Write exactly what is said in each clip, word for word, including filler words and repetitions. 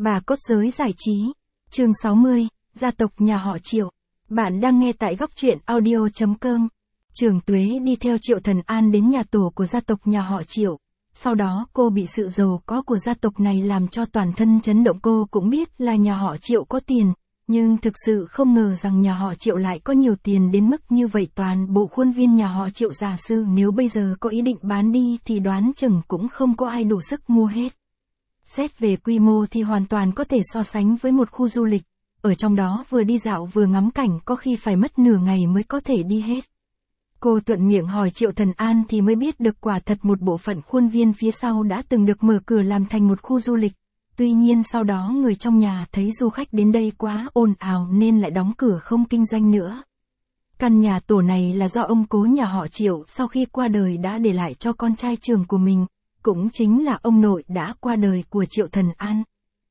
Bà cốt giới giải trí. Chương sáu mươi, gia tộc nhà họ Triệu. Bạn đang nghe tại góc truyện audio chấm com. Trường Tuế đi theo Triệu Thần An đến nhà tổ của gia tộc nhà họ Triệu. Sau đó cô bị sự giàu có của gia tộc này làm cho toàn thân chấn động. Cô cũng biết là nhà họ Triệu có tiền, nhưng thực sự không ngờ rằng nhà họ Triệu lại có nhiều tiền đến mức như vậy. Toàn bộ khuôn viên nhà họ Triệu giả sư nếu bây giờ có ý định bán đi thì đoán chừng cũng không có ai đủ sức mua hết. Xét về quy mô thì hoàn toàn có thể so sánh với một khu du lịch, ở trong đó vừa đi dạo vừa ngắm cảnh có khi phải mất nửa ngày mới có thể đi hết. Cô thuận miệng hỏi Triệu Thần An thì mới biết được quả thật một bộ phận khuôn viên phía sau đã từng được mở cửa làm thành một khu du lịch. Tuy nhiên sau đó người trong nhà thấy du khách đến đây quá ồn ào nên lại đóng cửa không kinh doanh nữa. Căn nhà tổ này là do ông cố nhà họ Triệu sau khi qua đời đã để lại cho con trai trưởng của mình, cũng chính là ông nội đã qua đời của Triệu Thần An.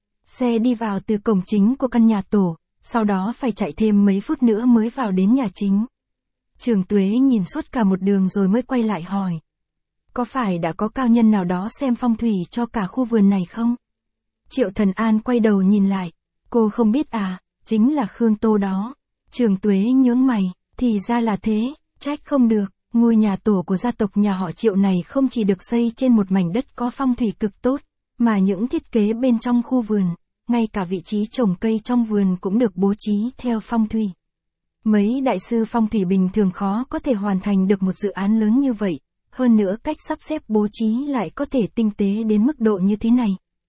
Xe đi vào từ cổng chính của căn nhà tổ, sau đó phải chạy thêm mấy phút nữa mới vào đến nhà chính. Trường Tuế nhìn suốt cả một đường rồi mới quay lại hỏi. Có phải đã có cao nhân nào đó xem phong thủy cho cả khu vườn này không? Triệu Thần An quay đầu nhìn lại. Cô không biết à, chính là Khương Tô đó. Trường Tuế nhướng mày, thì ra là thế, trách không được. Ngôi nhà tổ của gia tộc nhà họ Triệu này không chỉ được xây trên một mảnh đất có phong thủy cực tốt, mà những thiết kế bên trong khu vườn, ngay cả vị trí trồng cây trong vườn cũng được bố trí theo phong thủy. Mấy đại sư phong thủy bình thường khó có thể hoàn thành được một dự án lớn như vậy, hơn nữa cách sắp xếp bố trí lại có thể tinh tế đến mức độ như thế này.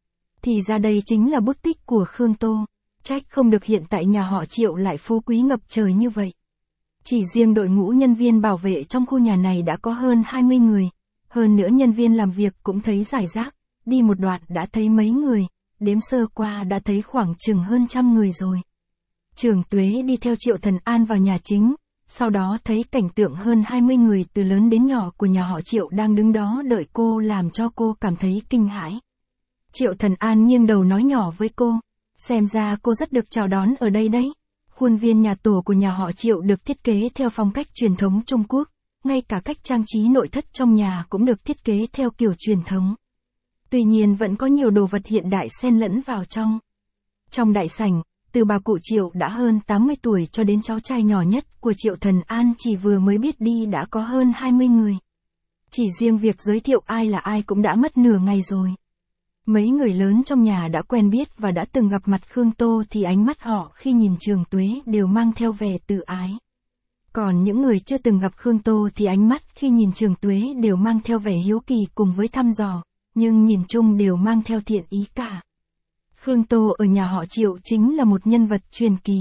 Thì ra đây chính là bút tích của Khương Tô, trách không được hiện tại nhà họ Triệu lại phú quý ngập trời như vậy. Chỉ riêng đội ngũ nhân viên bảo vệ trong khu nhà này đã có hơn hai mươi người, hơn nữa nhân viên làm việc cũng thấy rải rác, đi một đoạn đã thấy mấy người, đếm sơ qua đã thấy khoảng chừng hơn trăm người rồi. Trường Tuế đi theo Triệu Thần An vào nhà chính, sau đó thấy cảnh tượng hơn hai mươi người từ lớn đến nhỏ của nhà họ Triệu đang đứng đó đợi cô làm cho cô cảm thấy kinh hãi. Triệu Thần An nghiêng đầu nói nhỏ với cô, xem ra cô rất được chào đón ở đây đấy. Khuôn viên nhà tổ của nhà họ Triệu được thiết kế theo phong cách truyền thống Trung Quốc, ngay cả cách trang trí nội thất trong nhà cũng được thiết kế theo kiểu truyền thống. Tuy nhiên vẫn có nhiều đồ vật hiện đại xen lẫn vào trong. Trong đại sảnh, từ bà cụ Triệu đã hơn tám mươi tuổi cho đến cháu trai nhỏ nhất của Triệu Thần An chỉ vừa mới biết đi đã có hơn hai mươi người. Chỉ riêng việc giới thiệu ai là ai cũng đã mất nửa ngày rồi. Mấy người lớn trong nhà đã quen biết và đã từng gặp mặt Khương Tô thì ánh mắt họ khi nhìn Trường Tuế đều mang theo vẻ tự ái. Còn những người chưa từng gặp Khương Tô thì ánh mắt khi nhìn Trường Tuế đều mang theo vẻ hiếu kỳ cùng với thăm dò, nhưng nhìn chung đều mang theo thiện ý cả. Khương Tô ở nhà họ Triệu chính là một nhân vật truyền kỳ.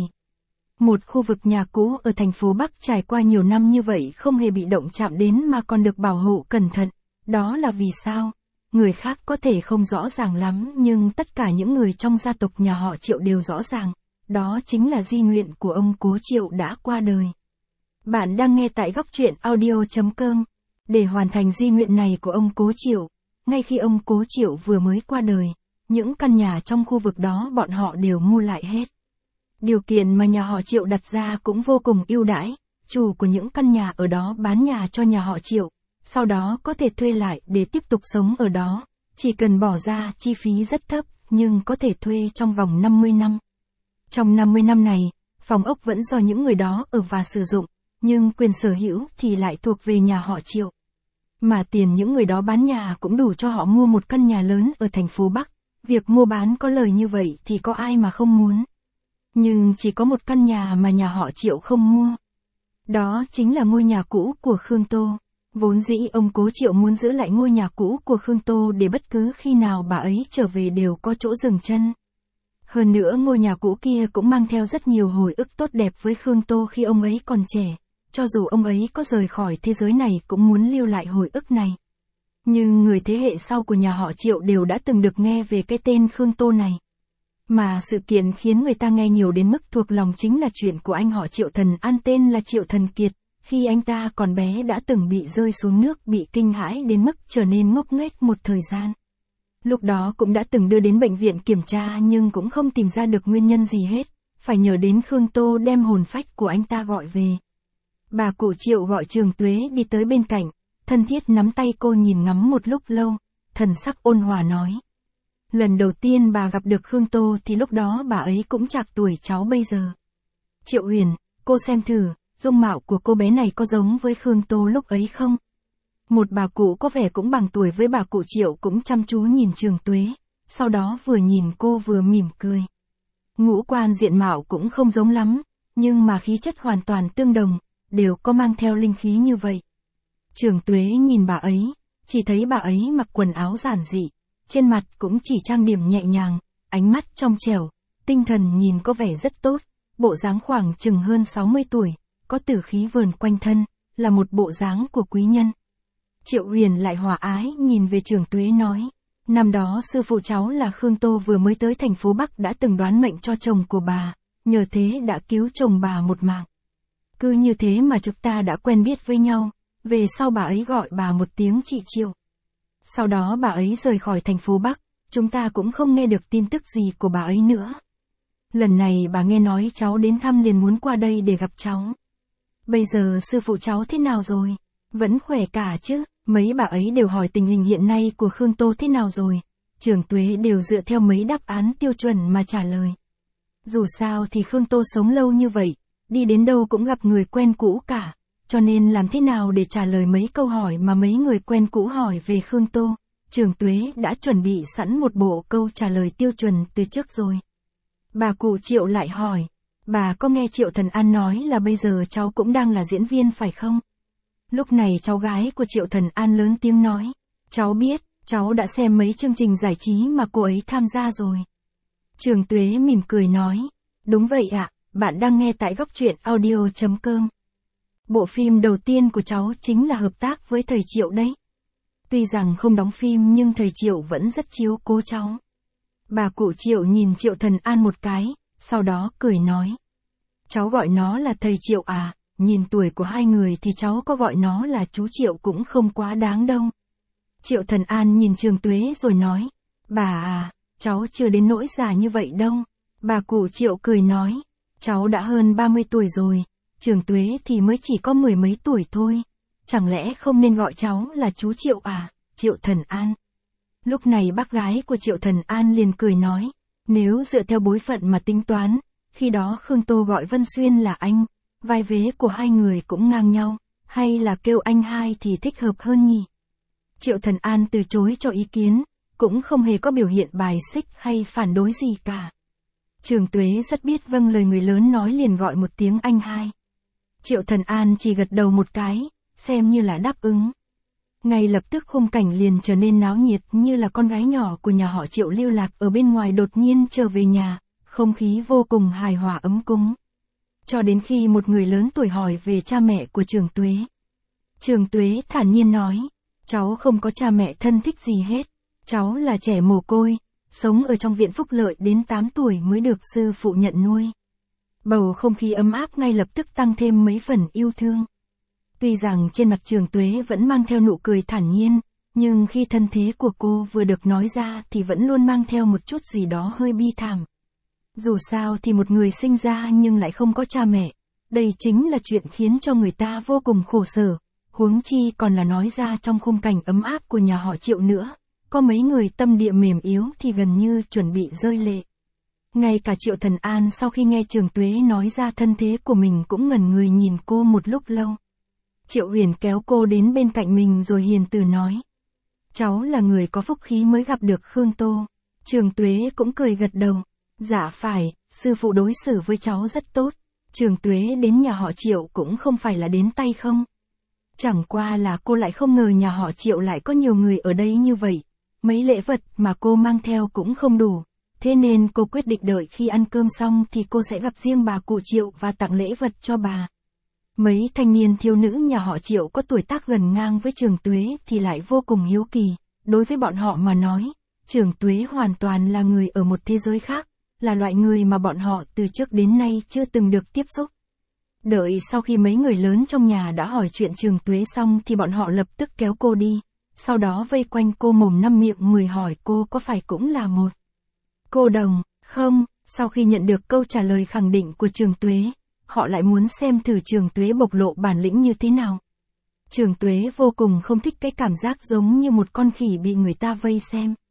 Một khu vực nhà cũ ở thành phố Bắc trải qua nhiều năm như vậy không hề bị động chạm đến mà còn được bảo hộ cẩn thận. Đó là vì sao? Người khác có thể không rõ ràng lắm nhưng tất cả những người trong gia tộc nhà họ Triệu đều rõ ràng. Đó chính là di nguyện của ông cố Triệu đã qua đời. Bạn đang nghe tại góc truyện audio chấm com. Để hoàn thành di nguyện này của ông cố Triệu, ngay khi ông cố Triệu vừa mới qua đời, những căn nhà trong khu vực đó bọn họ đều mua lại hết. Điều kiện mà nhà họ Triệu đặt ra cũng vô cùng ưu đãi, chủ của những căn nhà ở đó bán nhà cho nhà họ Triệu, sau đó có thể thuê lại để tiếp tục sống ở đó, chỉ cần bỏ ra chi phí rất thấp, nhưng có thể thuê trong vòng năm mươi năm. Trong năm mươi năm này, phòng ốc vẫn do những người đó ở và sử dụng, nhưng quyền sở hữu thì lại thuộc về nhà họ Triệu. Mà tiền những người đó bán nhà cũng đủ cho họ mua một căn nhà lớn ở thành phố Bắc, việc mua bán có lời như vậy thì có ai mà không muốn. Nhưng chỉ có một căn nhà mà nhà họ Triệu không mua. Đó chính là ngôi nhà cũ của Khương Tô. Vốn dĩ ông cố Triệu muốn giữ lại ngôi nhà cũ của Khương Tô để bất cứ khi nào bà ấy trở về đều có chỗ dừng chân. Hơn nữa ngôi nhà cũ kia cũng mang theo rất nhiều hồi ức tốt đẹp với Khương Tô khi ông ấy còn trẻ. Cho dù ông ấy có rời khỏi thế giới này cũng muốn lưu lại hồi ức này. Nhưng người thế hệ sau của nhà họ Triệu đều đã từng được nghe về cái tên Khương Tô này. Mà sự kiện khiến người ta nghe nhiều đến mức thuộc lòng chính là chuyện của anh họ Triệu Thần An tên là Triệu Thần Kiệt. Khi anh ta còn bé đã từng bị rơi xuống nước bị kinh hãi đến mức trở nên ngốc nghếch một thời gian. Lúc đó cũng đã từng đưa đến bệnh viện kiểm tra nhưng cũng không tìm ra được nguyên nhân gì hết, phải nhờ đến Khương Tô đem hồn phách của anh ta gọi về. Bà cụ Triệu gọi Trường Tuế đi tới bên cạnh, thân thiết nắm tay cô nhìn ngắm một lúc lâu, thần sắc ôn hòa nói. Lần đầu tiên bà gặp được Khương Tô thì lúc đó bà ấy cũng trạc tuổi cháu bây giờ. Triệu Huyền, cô xem thử, dung mạo của cô bé này có giống với Khương Tô lúc ấy không? Một bà cụ có vẻ cũng bằng tuổi với bà cụ Triệu cũng chăm chú nhìn Trường Tuế, sau đó vừa nhìn cô vừa mỉm cười. Ngũ quan diện mạo cũng không giống lắm, nhưng mà khí chất hoàn toàn tương đồng, đều có mang theo linh khí như vậy. Trường Tuế nhìn bà ấy, chỉ thấy bà ấy mặc quần áo giản dị, trên mặt cũng chỉ trang điểm nhẹ nhàng, ánh mắt trong trẻo, tinh thần nhìn có vẻ rất tốt, bộ dáng khoảng chừng hơn sáu mươi tuổi, có tử khí vờn quanh thân, là một bộ dáng của quý nhân. Triệu Huyền lại hòa ái nhìn về Trường Tuế nói, năm đó sư phụ cháu là Khương Tô vừa mới tới thành phố Bắc đã từng đoán mệnh cho chồng của bà, nhờ thế đã cứu chồng bà một mạng. Cứ như thế mà chúng ta đã quen biết với nhau, về sau bà ấy gọi bà một tiếng chị Triệu. Sau đó bà ấy rời khỏi thành phố Bắc, chúng ta cũng không nghe được tin tức gì của bà ấy nữa. Lần này bà nghe nói cháu đến thăm liền muốn qua đây để gặp cháu. Bây giờ sư phụ cháu thế nào rồi? Vẫn khỏe cả chứ? Mấy bà ấy đều hỏi tình hình hiện nay của Khương Tô thế nào rồi. Trường Tuế đều dựa theo mấy đáp án tiêu chuẩn mà trả lời. Dù sao thì Khương Tô sống lâu như vậy, đi đến đâu cũng gặp người quen cũ cả, cho nên làm thế nào để trả lời mấy câu hỏi mà mấy người quen cũ hỏi về Khương Tô. Trường Tuế đã chuẩn bị sẵn một bộ câu trả lời tiêu chuẩn từ trước rồi. Bà cụ Triệu lại hỏi, bà có nghe Triệu Thần An nói là bây giờ cháu cũng đang là diễn viên phải không? Lúc này cháu gái của Triệu Thần An lớn tiếng nói, cháu biết, cháu đã xem mấy chương trình giải trí mà cô ấy tham gia rồi. Trường Tuế mỉm cười nói, đúng vậy ạ, bạn đang nghe tại góc truyện audio chấm com. Bộ phim đầu tiên của cháu chính là hợp tác với thầy Triệu đấy. Tuy rằng không đóng phim nhưng thầy Triệu vẫn rất chiếu cố cháu. Bà cụ Triệu nhìn Triệu Thần An một cái, sau đó cười nói. Cháu gọi nó là thầy Triệu à, nhìn tuổi của hai người thì cháu có gọi nó là chú Triệu cũng không quá đáng đâu. Triệu Thần An nhìn Trường Tuế rồi nói, bà à, cháu chưa đến nỗi già như vậy đâu. Bà cụ Triệu cười nói, cháu đã hơn ba mươi tuổi rồi, Trường Tuế thì mới chỉ có mười mấy tuổi thôi. Chẳng lẽ không nên gọi cháu là chú Triệu à, Triệu Thần An. Lúc này bác gái của Triệu Thần An liền cười nói, nếu dựa theo bối phận mà tính toán, khi đó Khương Tô gọi Vân Xuyên là anh, vai vế của hai người cũng ngang nhau, hay là kêu anh hai thì thích hợp hơn nhỉ? Triệu Thần An từ chối cho ý kiến, cũng không hề có biểu hiện bài xích hay phản đối gì cả. Trường Tuế rất biết vâng lời người lớn nói liền gọi một tiếng anh hai. Triệu Thần An chỉ gật đầu một cái, xem như là đáp ứng. Ngay lập tức khung cảnh liền trở nên náo nhiệt như là con gái nhỏ của nhà họ Triệu lưu lạc ở bên ngoài đột nhiên trở về nhà, không khí vô cùng hài hòa ấm cúng. Cho đến khi một người lớn tuổi hỏi về cha mẹ của Trường Tuế. Trường Tuế thản nhiên nói, cháu không có cha mẹ thân thích gì hết, cháu là trẻ mồ côi, sống ở trong viện phúc lợi đến tám tuổi mới được sư phụ nhận nuôi. Bầu không khí ấm áp ngay lập tức tăng thêm mấy phần yêu thương. Tuy rằng trên mặt Trường Tuế vẫn mang theo nụ cười thản nhiên, nhưng khi thân thế của cô vừa được nói ra thì vẫn luôn mang theo một chút gì đó hơi bi thảm. Dù sao thì một người sinh ra nhưng lại không có cha mẹ, đây chính là chuyện khiến cho người ta vô cùng khổ sở, huống chi còn là nói ra trong khung cảnh ấm áp của nhà họ Triệu nữa, có mấy người tâm địa mềm yếu thì gần như chuẩn bị rơi lệ. Ngay cả Triệu Thần An sau khi nghe Trường Tuế nói ra thân thế của mình cũng ngẩn người nhìn cô một lúc lâu. Triệu Huyền kéo cô đến bên cạnh mình rồi hiền từ nói. Cháu là người có phúc khí mới gặp được Khương Tô. Trường Tuế cũng cười gật đầu. Dạ phải, sư phụ đối xử với cháu rất tốt. Trường Tuế đến nhà họ Triệu cũng không phải là đến tay không. Chẳng qua là cô lại không ngờ nhà họ Triệu lại có nhiều người ở đây như vậy. Mấy lễ vật mà cô mang theo cũng không đủ. Thế nên cô quyết định đợi khi ăn cơm xong thì cô sẽ gặp riêng bà cụ Triệu và tặng lễ vật cho bà. Mấy thanh niên thiếu nữ nhà họ Triệu có tuổi tác gần ngang với Trường Tuế thì lại vô cùng hiếu kỳ. Đối với bọn họ mà nói, Trường Tuế hoàn toàn là người ở một thế giới khác, là loại người mà bọn họ từ trước đến nay chưa từng được tiếp xúc. Đợi sau khi mấy người lớn trong nhà đã hỏi chuyện Trường Tuế xong thì bọn họ lập tức kéo cô đi, sau đó vây quanh cô mồm năm miệng mười hỏi cô có phải cũng là một cô đồng, không? Sau khi nhận được câu trả lời khẳng định của Trường Tuế, họ lại muốn xem thử Trường Tuế bộc lộ bản lĩnh như thế nào. Trường Tuế vô cùng không thích cái cảm giác giống như một con khỉ bị người ta vây xem.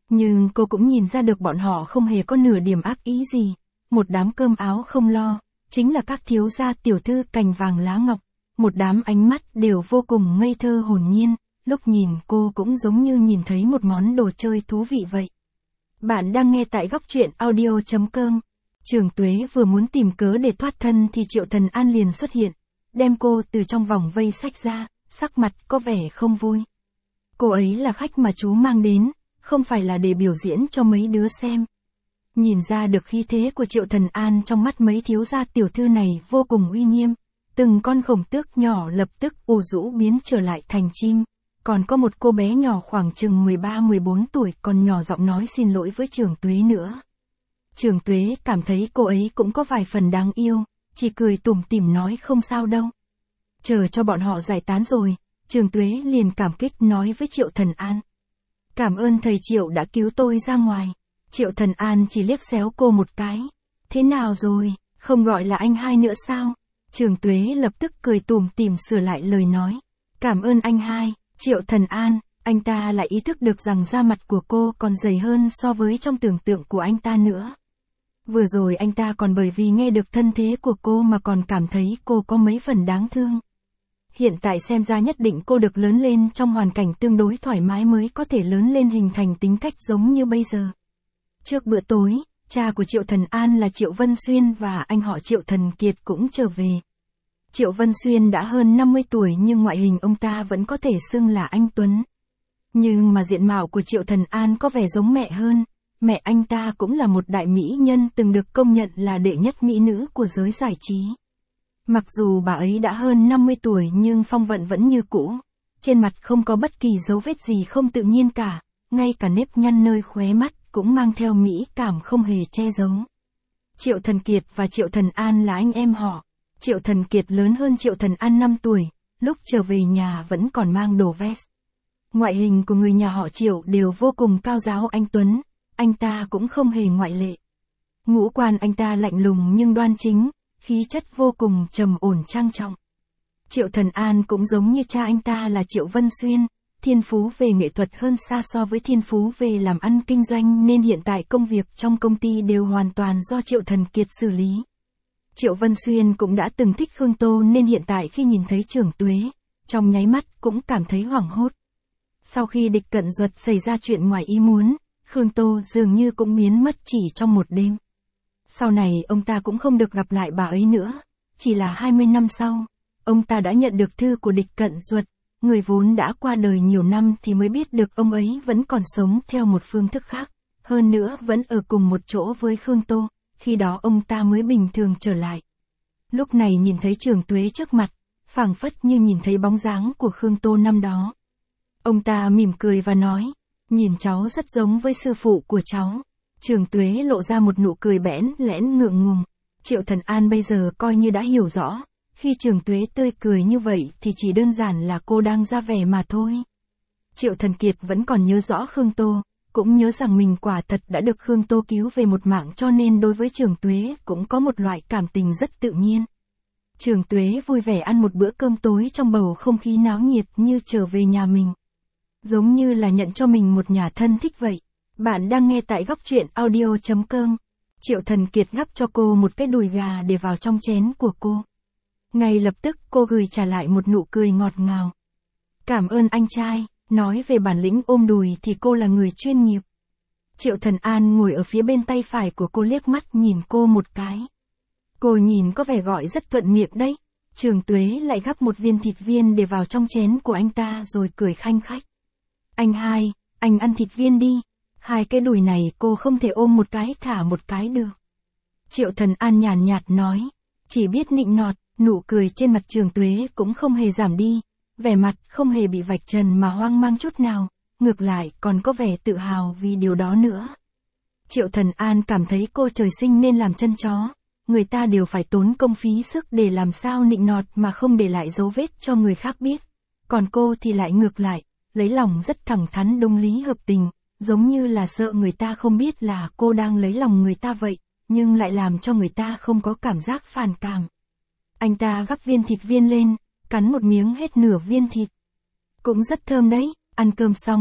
Nhưng cô cũng nhìn ra được bọn họ không hề có nửa điểm ác ý gì. Một đám cơm áo không lo, chính là các thiếu gia tiểu thư cành vàng lá ngọc. Một đám ánh mắt đều vô cùng ngây thơ hồn nhiên, lúc nhìn cô cũng giống như nhìn thấy một món đồ chơi thú vị vậy. Bạn đang nghe tại góc truyện audio chấm com. Trường Tuế vừa muốn tìm cớ để thoát thân thì Triệu Thần An liền xuất hiện, đem cô từ trong vòng vây xách ra, sắc mặt có vẻ không vui. Cô ấy là khách mà chú mang đến, không phải là để biểu diễn cho mấy đứa xem. Nhìn ra được khí thế của Triệu Thần An trong mắt mấy thiếu gia tiểu thư này vô cùng uy nghiêm, từng con khổng tước nhỏ lập tức ù rũ biến trở lại thành chim. Còn có một cô bé nhỏ khoảng chừng mười ba mười bốn tuổi còn nhỏ giọng nói xin lỗi với Trường Tuế nữa. Trường Tuế cảm thấy cô ấy cũng có vài phần đáng yêu, chỉ cười tủm tỉm nói không sao đâu. Chờ cho bọn họ giải tán rồi, Trường Tuế liền cảm kích nói với Triệu Thần An. Cảm ơn thầy Triệu đã cứu tôi ra ngoài. Triệu Thần An chỉ liếc xéo cô một cái. Thế nào rồi, không gọi là anh hai nữa sao? Trường Tuế lập tức cười tủm tỉm sửa lại lời nói. Cảm ơn anh hai. Triệu Thần An, anh ta lại ý thức được rằng da mặt của cô còn dày hơn so với trong tưởng tượng của anh ta nữa. Vừa rồi anh ta còn bởi vì nghe được thân thế của cô mà còn cảm thấy cô có mấy phần đáng thương. Hiện tại xem ra nhất định cô được lớn lên trong hoàn cảnh tương đối thoải mái mới có thể lớn lên hình thành tính cách giống như bây giờ. Trước bữa tối, cha của Triệu Thần An là Triệu Vân Xuyên và anh họ Triệu Thần Kiệt cũng trở về. Triệu Vân Xuyên đã hơn năm mươi tuổi nhưng ngoại hình ông ta vẫn có thể xưng là anh Tuấn. Nhưng mà diện mạo của Triệu Thần An có vẻ giống mẹ hơn, mẹ anh ta cũng là một đại mỹ nhân từng được công nhận là đệ nhất mỹ nữ của giới giải trí. Mặc dù bà ấy đã hơn năm mươi tuổi nhưng phong vận vẫn như cũ, trên mặt không có bất kỳ dấu vết gì không tự nhiên cả, ngay cả nếp nhăn nơi khóe mắt cũng mang theo mỹ cảm không hề che giấu. Triệu Thần Kiệt và Triệu Thần An là anh em họ. Triệu Thần Kiệt lớn hơn Triệu Thần An năm tuổi, lúc trở về nhà vẫn còn mang đồ vest. Ngoại hình của người nhà họ Triệu đều vô cùng cao giáo anh Tuấn, anh ta cũng không hề ngoại lệ. Ngũ quan anh ta lạnh lùng nhưng đoan chính, khí chất vô cùng trầm ổn trang trọng. Triệu Thần An cũng giống như cha anh ta là Triệu Vân Xuyên, thiên phú về nghệ thuật hơn xa so với thiên phú về làm ăn kinh doanh nên hiện tại công việc trong công ty đều hoàn toàn do Triệu Thần Kiệt xử lý. Triệu Vân Xuyên cũng đã từng thích Khương Tô nên hiện tại khi nhìn thấy Trường Tuế, trong nháy mắt cũng cảm thấy hoảng hốt. Sau khi Địch Cận Duật xảy ra chuyện ngoài ý muốn, Khương Tô dường như cũng biến mất chỉ trong một đêm. Sau này ông ta cũng không được gặp lại bà ấy nữa, chỉ là hai mươi năm sau, ông ta đã nhận được thư của Địch Cận Duật, người vốn đã qua đời nhiều năm thì mới biết được ông ấy vẫn còn sống theo một phương thức khác, hơn nữa vẫn ở cùng một chỗ với Khương Tô. Khi đó ông ta mới bình thường trở lại. Lúc này nhìn thấy Trường Tuế trước mặt, phảng phất như nhìn thấy bóng dáng của Khương Tô năm đó. Ông ta mỉm cười và nói, nhìn cháu rất giống với sư phụ của cháu. Trường Tuế lộ ra một nụ cười bẽn lẽn ngượng ngùng. Triệu Thần An bây giờ coi như đã hiểu rõ, khi Trường Tuế tươi cười như vậy thì chỉ đơn giản là cô đang ra vẻ mà thôi. Triệu Thần Kiệt vẫn còn nhớ rõ Khương Tô, cũng nhớ rằng mình quả thật đã được Khương Tô cứu về một mạng cho nên đối với Trường Tuế cũng có một loại cảm tình rất tự nhiên. Trường Tuế vui vẻ ăn một bữa cơm tối trong bầu không khí náo nhiệt như trở về nhà mình. Giống như là nhận cho mình một nhà thân thích vậy. Bạn đang nghe tại góc truyện audio chấm com. Triệu Thần Kiệt gắp cho cô một cái đùi gà để vào trong chén của cô. Ngay lập tức cô gửi trả lại một nụ cười ngọt ngào. Cảm ơn anh trai. Nói về bản lĩnh ôm đùi thì cô là người chuyên nghiệp. Triệu Thần An ngồi ở phía bên tay phải của cô liếc mắt nhìn cô một cái. Cô nhìn có vẻ gọi rất thuận miệng đấy. Trường Tuế lại gắp một viên thịt viên để vào trong chén của anh ta rồi cười khanh khách. Anh hai, anh ăn thịt viên đi. Hai cái đùi này cô không thể ôm một cái thả một cái được. Triệu Thần An nhàn nhạt nói. Chỉ biết nịnh nọt, nụ cười trên mặt Trường Tuế cũng không hề giảm đi. Vẻ mặt không hề bị vạch trần mà hoang mang chút nào, ngược lại còn có vẻ tự hào vì điều đó nữa. Triệu Thần An cảm thấy cô trời sinh nên làm chân chó, người ta đều phải tốn công phí sức để làm sao nịnh nọt mà không để lại dấu vết cho người khác biết. Còn cô thì lại ngược lại, lấy lòng rất thẳng thắn đúng lý hợp tình, giống như là sợ người ta không biết là cô đang lấy lòng người ta vậy, nhưng lại làm cho người ta không có cảm giác phản cảm. Anh ta gắp viên thịt viên lên, cắn một miếng hết nửa viên thịt. Cũng rất thơm đấy. Ăn cơm xong,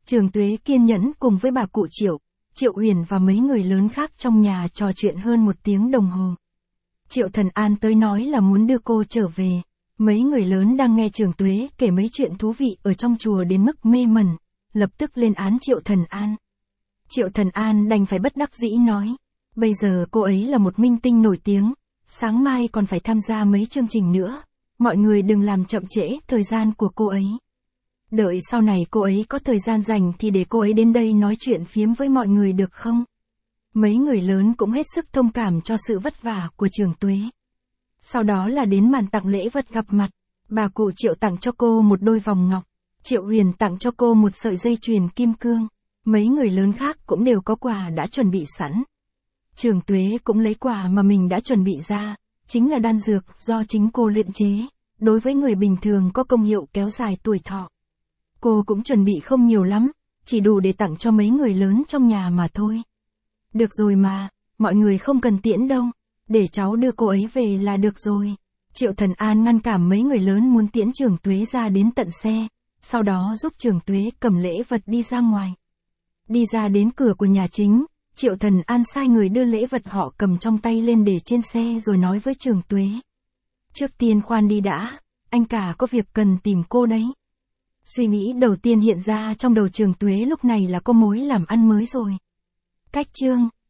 Trường Tuế kiên nhẫn cùng với bà cụ Triệu, Triệu Uyển và mấy người lớn khác trong nhà trò chuyện hơn một tiếng đồng hồ. Triệu Thần An tới nói là muốn đưa cô trở về. Mấy người lớn đang nghe Trường Tuế kể mấy chuyện thú vị ở trong chùa đến mức mê mẩn, lập tức lên án Triệu Thần An. Triệu Thần An đành phải bất đắc dĩ nói, bây giờ cô ấy là một minh tinh nổi tiếng, sáng mai còn phải tham gia mấy chương trình nữa, mọi người đừng làm chậm trễ thời gian của cô ấy. Đợi sau này cô ấy có thời gian rảnh thì để cô ấy đến đây nói chuyện phiếm với mọi người được không? Mấy người lớn cũng hết sức thông cảm cho sự vất vả của Trường Tuế. Sau đó là đến màn tặng lễ vật gặp mặt, bà cụ Triệu tặng cho cô một đôi vòng ngọc, Triệu Huyền tặng cho cô một sợi dây chuyền kim cương, mấy người lớn khác cũng đều có quà đã chuẩn bị sẵn. Trường Tuế cũng lấy quà mà mình đã chuẩn bị ra, chính là đan dược do chính cô luyện chế, đối với người bình thường có công hiệu kéo dài tuổi thọ. Cô cũng chuẩn bị không nhiều lắm, chỉ đủ để tặng cho mấy người lớn trong nhà mà thôi. Được rồi mà, mọi người không cần tiễn đâu, để cháu đưa cô ấy về là được rồi. Triệu Thần An ngăn cản mấy người lớn muốn tiễn Trường Tuế ra đến tận xe, sau đó giúp Trường Tuế cầm lễ vật đi ra ngoài. Đi ra đến cửa của nhà chính, Triệu Thần An sai người đưa lễ vật họ cầm trong tay lên để trên xe rồi nói với Trường Tuế. Trước tiên khoan đi đã, anh cả có việc cần tìm cô đấy. Suy nghĩ đầu tiên hiện ra trong đầu Trường Tuế lúc này là có mối làm ăn mới rồi. Cách chương